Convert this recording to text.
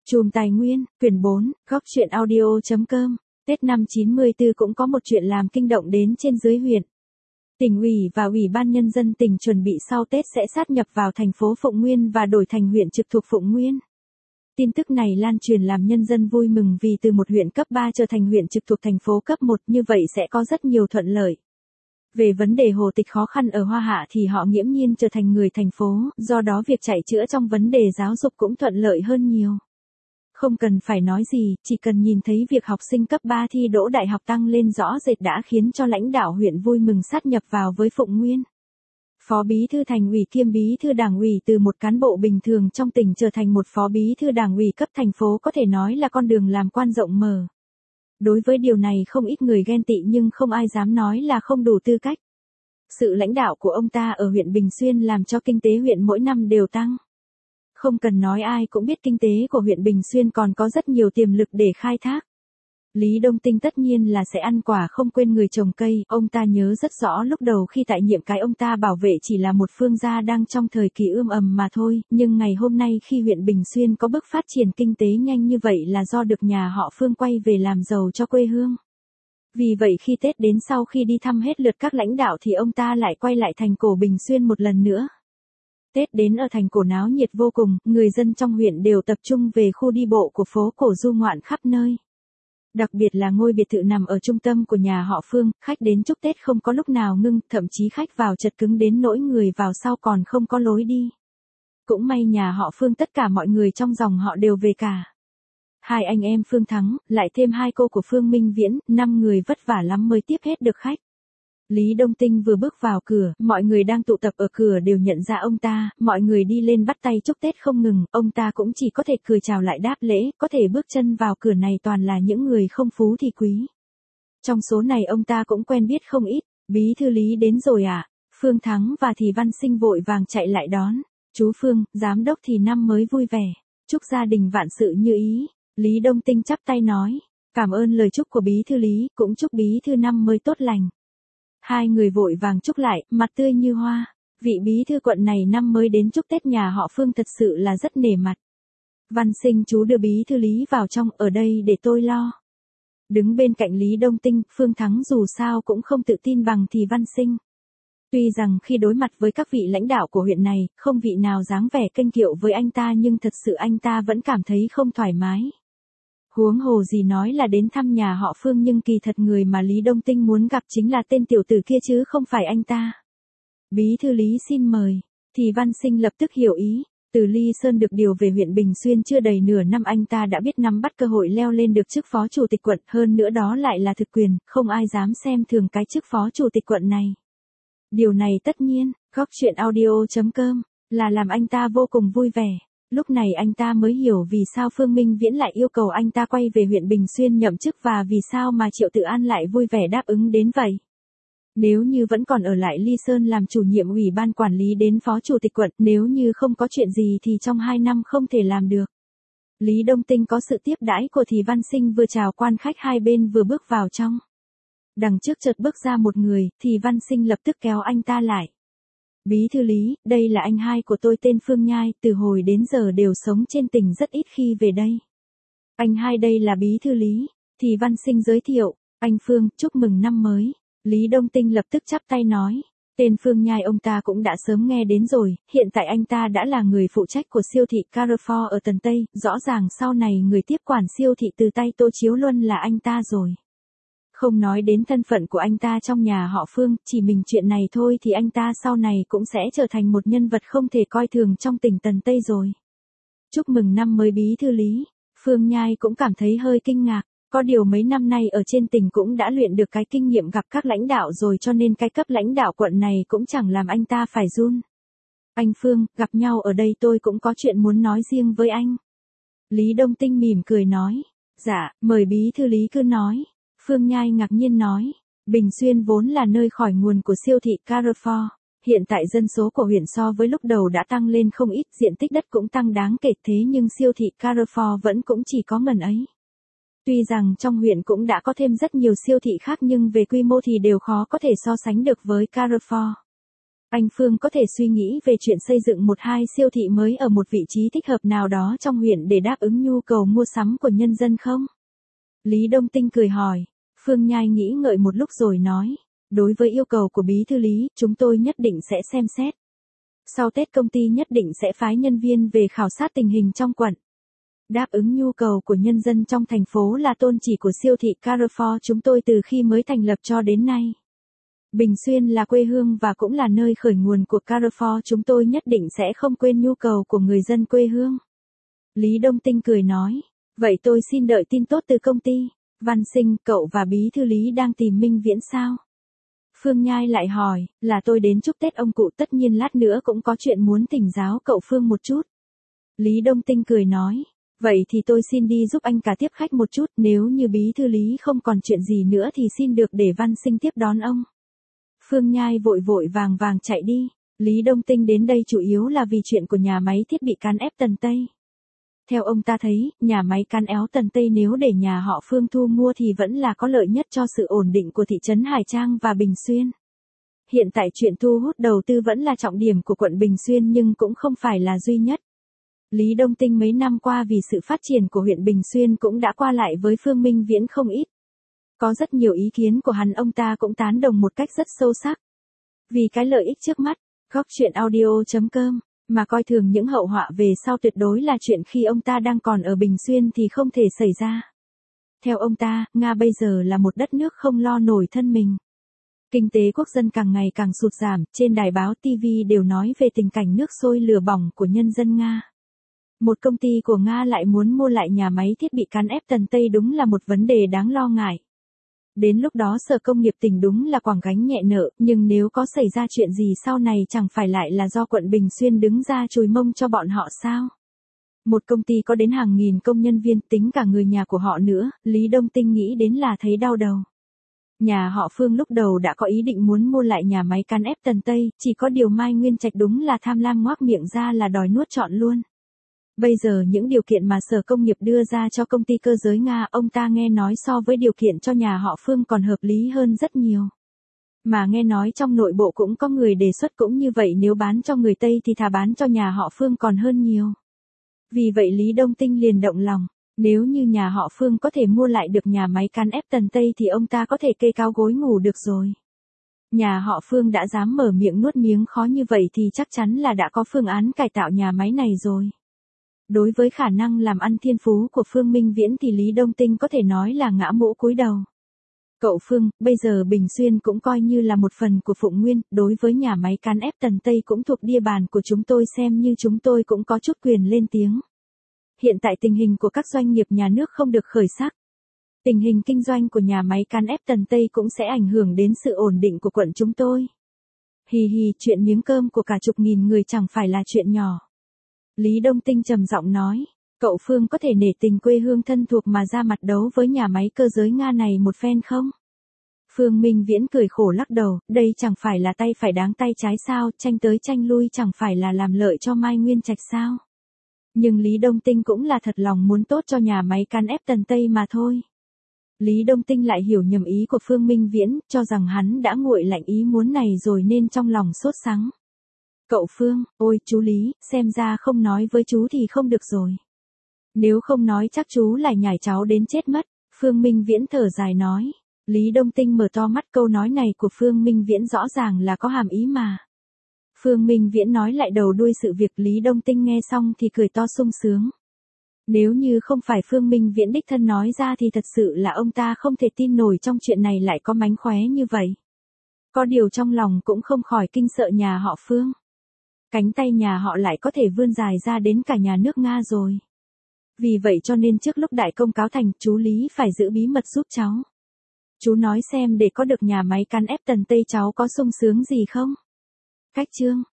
Chùm Tài Nguyên, quyển 4, góc truyện audio.com. Tết năm 94 cũng có một chuyện làm kinh động đến trên dưới huyện. Tỉnh ủy và Ủy ban Nhân dân tỉnh chuẩn bị sau Tết sẽ sát nhập vào thành phố Phụng Nguyên và đổi thành huyện trực thuộc Phụng Nguyên. Tin tức này lan truyền làm nhân dân vui mừng vì từ một huyện cấp 3 trở thành huyện trực thuộc thành phố cấp 1 như vậy sẽ có rất nhiều thuận lợi. Về vấn đề hồ tịch khó khăn ở Hoa Hạ thì họ nghiễm nhiên trở thành người thành phố, do đó việc chạy chữa trong vấn đề giáo dục cũng thuận lợi hơn nhiều. Không cần phải nói gì, chỉ cần nhìn thấy việc học sinh cấp 3 thi đỗ đại học tăng lên rõ rệt đã khiến cho lãnh đạo huyện vui mừng sát nhập vào với Phụng Nguyên. Phó bí thư thành ủy kiêm bí thư đảng ủy từ một cán bộ bình thường trong tỉnh trở thành một phó bí thư đảng ủy cấp thành phố có thể nói là con đường làm quan rộng mở. Đối với điều này không ít người ghen tị nhưng không ai dám nói là không đủ tư cách. Sự lãnh đạo của ông ta ở huyện Bình Xuyên làm cho kinh tế huyện mỗi năm đều tăng. Không cần nói ai cũng biết kinh tế của huyện Bình Xuyên còn có rất nhiều tiềm lực để khai thác. Lý Đông Tinh tất nhiên là sẽ ăn quả không quên người trồng cây, ông ta nhớ rất rõ lúc đầu khi tại nhiệm cái ông ta bảo vệ chỉ là một phương gia đang trong thời kỳ ươm ầm mà thôi, nhưng ngày hôm nay khi huyện Bình Xuyên có bước phát triển kinh tế nhanh như vậy là do được nhà họ Phương quay về làm giàu cho quê hương. Vì vậy khi Tết đến sau khi đi thăm hết lượt các lãnh đạo thì ông ta lại quay lại thành cổ Bình Xuyên một lần nữa. Tết đến ở thành cổ náo nhiệt vô cùng, người dân trong huyện đều tập trung về khu đi bộ của phố cổ du ngoạn khắp nơi. Đặc biệt là ngôi biệt thự nằm ở trung tâm của nhà họ Phương, khách đến chúc Tết không có lúc nào ngưng, thậm chí khách vào chật cứng đến nỗi người vào sau còn không có lối đi. Cũng may nhà họ Phương tất cả mọi người trong dòng họ đều về cả. Hai anh em Phương Thắng, lại thêm hai cô của Phương Minh Viễn, 5 người vất vả lắm mới tiếp hết được khách. Lý Đông Tinh vừa bước vào cửa, mọi người đang tụ tập ở cửa đều nhận ra ông ta, mọi người đi lên bắt tay chúc Tết không ngừng, ông ta cũng chỉ có thể cười chào lại đáp lễ, có thể bước chân vào cửa này toàn là những người không phú thì quý. Trong số này ông ta cũng quen biết không ít, bí thư Lý đến rồi à? Phương Thắng và Thì Văn Sinh vội vàng chạy lại đón. Chú Phương, giám đốc Thì năm mới vui vẻ, chúc gia đình vạn sự như ý. Lý Đông Tinh chắp tay nói, cảm ơn lời chúc của bí thư Lý, cũng chúc bí thư năm mới tốt lành. Hai người vội vàng chúc lại, mặt tươi như hoa. Vị bí thư quận này năm mới đến chúc Tết nhà họ Phương thật sự là rất nể mặt. Văn Sinh chú đưa bí thư Lý vào trong, ở đây để tôi lo. Đứng bên cạnh Lý Đông Tinh, Phương Thắng dù sao cũng không tự tin bằng Thì Văn Sinh. Tuy rằng khi đối mặt với các vị lãnh đạo của huyện này, không vị nào dáng vẻ kênh kiệu với anh ta nhưng thật sự anh ta vẫn cảm thấy không thoải mái. Huống hồ gì nói là đến thăm nhà họ Phương nhưng kỳ thật người mà Lý Đông Tinh muốn gặp chính là tên tiểu tử kia chứ không phải anh ta. Bí thư Lý xin mời. Thì Văn Sinh lập tức hiểu ý. Từ Ly Sơn được điều về huyện Bình Xuyên chưa đầy nửa năm anh ta đã biết nắm bắt cơ hội leo lên được chức phó chủ tịch quận, hơn nữa đó lại là thực quyền, không ai dám xem thường cái chức phó chủ tịch quận này. Điều này tất nhiên, góc truyện audio.com, là làm anh ta vô cùng vui vẻ. Lúc này anh ta mới hiểu vì sao Phương Minh Viễn lại yêu cầu anh ta quay về huyện Bình Xuyên nhậm chức và vì sao mà Triệu Tự An lại vui vẻ đáp ứng đến vậy. Nếu như vẫn còn ở lại Ly Sơn làm chủ nhiệm ủy ban quản lý đến phó chủ tịch quận, nếu như không có chuyện gì thì trong 2 năm không thể làm được. Lý Đông Tinh có sự tiếp đãi của Thì Văn Sinh vừa chào quan khách hai bên vừa bước vào trong. Đằng trước chợt bước ra một người, Thì Văn Sinh lập tức kéo anh ta lại. Bí thư Lý, đây là anh hai của tôi tên Phương Nhai, từ hồi đến giờ đều sống trên tỉnh rất ít khi về đây. Anh hai đây là bí thư Lý. Thì Văn Sinh giới thiệu, anh Phương, chúc mừng năm mới. Lý Đông Tinh lập tức chắp tay nói, tên Phương Nhai ông ta cũng đã sớm nghe đến rồi, hiện tại anh ta đã là người phụ trách của siêu thị Carrefour ở Tần Tây, rõ ràng sau này người tiếp quản siêu thị từ tay Tô Chiếu Luân là anh ta rồi. Không nói đến thân phận của anh ta trong nhà họ Phương, chỉ mình chuyện này thôi thì anh ta sau này cũng sẽ trở thành một nhân vật không thể coi thường trong tỉnh Tần Tây rồi. Chúc mừng năm mới bí thư Lý. Phương Nhai cũng cảm thấy hơi kinh ngạc, có điều mấy năm nay ở trên tỉnh cũng đã luyện được cái kinh nghiệm gặp các lãnh đạo rồi cho nên cái cấp lãnh đạo quận này cũng chẳng làm anh ta phải run. Anh Phương, gặp nhau ở đây tôi cũng có chuyện muốn nói riêng với anh. Lý Đông Tinh mỉm cười nói, dạ, mời bí thư Lý cứ nói. Phương Nhai ngạc nhiên nói, Bình Xuyên vốn là nơi khởi nguồn của siêu thị Carrefour, hiện tại dân số của huyện so với lúc đầu đã tăng lên không ít, diện tích đất cũng tăng đáng kể thế nhưng siêu thị Carrefour vẫn cũng chỉ có ngần ấy. Tuy rằng trong huyện cũng đã có thêm rất nhiều siêu thị khác nhưng về quy mô thì đều khó có thể so sánh được với Carrefour. Anh Phương có thể suy nghĩ về chuyện xây dựng một hai siêu thị mới ở một vị trí thích hợp nào đó trong huyện để đáp ứng nhu cầu mua sắm của nhân dân không? Lý Đông Tinh cười hỏi. Phương Nhai nghĩ ngợi một lúc rồi nói. Đối với yêu cầu của Bí thư Lý, chúng tôi nhất định sẽ xem xét. Sau Tết công ty nhất định sẽ phái nhân viên về khảo sát tình hình trong quận. Đáp ứng nhu cầu của nhân dân trong thành phố là tôn chỉ của siêu thị Carrefour chúng tôi từ khi mới thành lập cho đến nay. Bình Xuyên là quê hương và cũng là nơi khởi nguồn của Carrefour chúng tôi nhất định sẽ không quên nhu cầu của người dân quê hương. Lý Đông Tinh cười nói. Vậy tôi xin đợi tin tốt từ công ty. Văn Sinh, cậu và Bí thư Lý đang tìm Minh Viễn sao? Phương Nhai lại hỏi, là tôi đến chúc Tết ông cụ, tất nhiên lát nữa cũng có chuyện muốn thỉnh giáo cậu Phương một chút. Lý Đông Tinh cười nói, vậy thì tôi xin đi giúp anh cả tiếp khách một chút, nếu như Bí thư Lý không còn chuyện gì nữa thì xin được để Văn Sinh tiếp đón ông. Phương Nhai vội vội vàng vàng chạy đi. Lý Đông Tinh đến đây chủ yếu là vì chuyện của nhà máy thiết bị cán ép Tần Tây. Theo ông ta thấy, nhà máy cán éo Tần Tây nếu để nhà họ Phương thu mua thì vẫn là có lợi nhất cho sự ổn định của thị trấn Hải Trang và Bình Xuyên. Hiện tại chuyện thu hút đầu tư vẫn là trọng điểm của quận Bình Xuyên nhưng cũng không phải là duy nhất. Lý Đông Tinh mấy năm qua vì sự phát triển của huyện Bình Xuyên cũng đã qua lại với Phương Minh Viễn không ít. Có rất nhiều ý kiến của hắn ông ta cũng tán đồng một cách rất sâu sắc. Vì cái lợi ích trước mắt, góc chuyện audio.com, mà coi thường những hậu họa về sau tuyệt đối là chuyện khi ông ta đang còn ở Bình Xuyên thì không thể xảy ra. Theo ông ta, Nga bây giờ là một đất nước không lo nổi thân mình. Kinh tế quốc dân càng ngày càng sụt giảm, trên đài báo TV đều nói về tình cảnh nước sôi lửa bỏng của nhân dân Nga. Một công ty của Nga lại muốn mua lại nhà máy thiết bị cán ép Tần Tây đúng là một vấn đề đáng lo ngại. Đến lúc đó Sở Công nghiệp tỉnh đúng là quẳng gánh nhẹ nợ, nhưng nếu có xảy ra chuyện gì sau này chẳng phải lại là do quận Bình Xuyên đứng ra chùi mông cho bọn họ sao? Một công ty có đến hàng nghìn công nhân viên, tính cả người nhà của họ nữa, Lý Đông Tinh nghĩ đến là thấy đau đầu. Nhà họ Phương lúc đầu đã có ý định muốn mua lại nhà máy cán ép Tần Tây, chỉ có điều Mai Nguyên Trạch đúng là tham lam ngoác miệng ra là đòi nuốt trọn luôn. Bây giờ những điều kiện mà Sở Công nghiệp đưa ra cho công ty cơ giới Nga ông ta nghe nói so với điều kiện cho nhà họ Phương còn hợp lý hơn rất nhiều. Mà nghe nói trong nội bộ cũng có người đề xuất cũng như vậy, nếu bán cho người Tây thì thà bán cho nhà họ Phương còn hơn nhiều. Vì vậy Lý Đông Tinh liền động lòng, nếu như nhà họ Phương có thể mua lại được nhà máy cán ép Tần Tây thì ông ta có thể kê cao gối ngủ được rồi. Nhà họ Phương đã dám mở miệng nuốt miếng khó như vậy thì chắc chắn là đã có phương án cải tạo nhà máy này rồi. Đối với khả năng làm ăn thiên phú của Phương Minh Viễn thì Lý Đông Tinh có thể nói là ngã mũ cúi đầu. Cậu Phương, bây giờ Bình Xuyên cũng coi như là một phần của Phụng Nguyên, đối với nhà máy cán ép Tần Tây cũng thuộc địa bàn của chúng tôi, xem như chúng tôi cũng có chút quyền lên tiếng. Hiện tại tình hình của các doanh nghiệp nhà nước không được khởi sắc. Tình hình kinh doanh của nhà máy cán ép Tần Tây cũng sẽ ảnh hưởng đến sự ổn định của quận chúng tôi. Hì hì, chuyện miếng cơm của cả chục nghìn người chẳng phải là chuyện nhỏ. Lý Đông Tinh trầm giọng nói, cậu Phương có thể nể tình quê hương thân thuộc mà ra mặt đấu với nhà máy cơ giới Nga này một phen không? Phương Minh Viễn cười khổ lắc đầu, đây chẳng phải là tay phải đáng tay trái sao, tranh tới tranh lui chẳng phải là làm lợi cho Mai Nguyên Trạch sao? Nhưng Lý Đông Tinh cũng là thật lòng muốn tốt cho nhà máy cán ép Tần Tây mà thôi. Lý Đông Tinh lại hiểu nhầm ý của Phương Minh Viễn, cho rằng hắn đã nguội lạnh ý muốn này rồi nên trong lòng sốt sắng. Cậu Phương, ôi chú Lý, xem ra không nói với chú thì không được rồi. Nếu không nói chắc chú lại nhảy cháu đến chết mất, Phương Minh Viễn thở dài nói. Lý Đông Tinh mở to mắt, câu nói này của Phương Minh Viễn rõ ràng là có hàm ý mà. Phương Minh Viễn nói lại đầu đuôi sự việc, Lý Đông Tinh nghe xong thì cười to sung sướng. Nếu như không phải Phương Minh Viễn đích thân nói ra thì thật sự là ông ta không thể tin nổi trong chuyện này lại có mánh khóe như vậy. Có điều trong lòng cũng không khỏi kinh sợ nhà họ Phương. Cánh tay nhà họ lại có thể vươn dài ra đến cả nhà nước Nga rồi. Vì vậy cho nên trước lúc đại công cáo thành, chú Lý phải giữ bí mật giúp cháu. Chú nói xem để có được nhà máy cán ép Tần Tây cháu có sung sướng gì không? Cách chương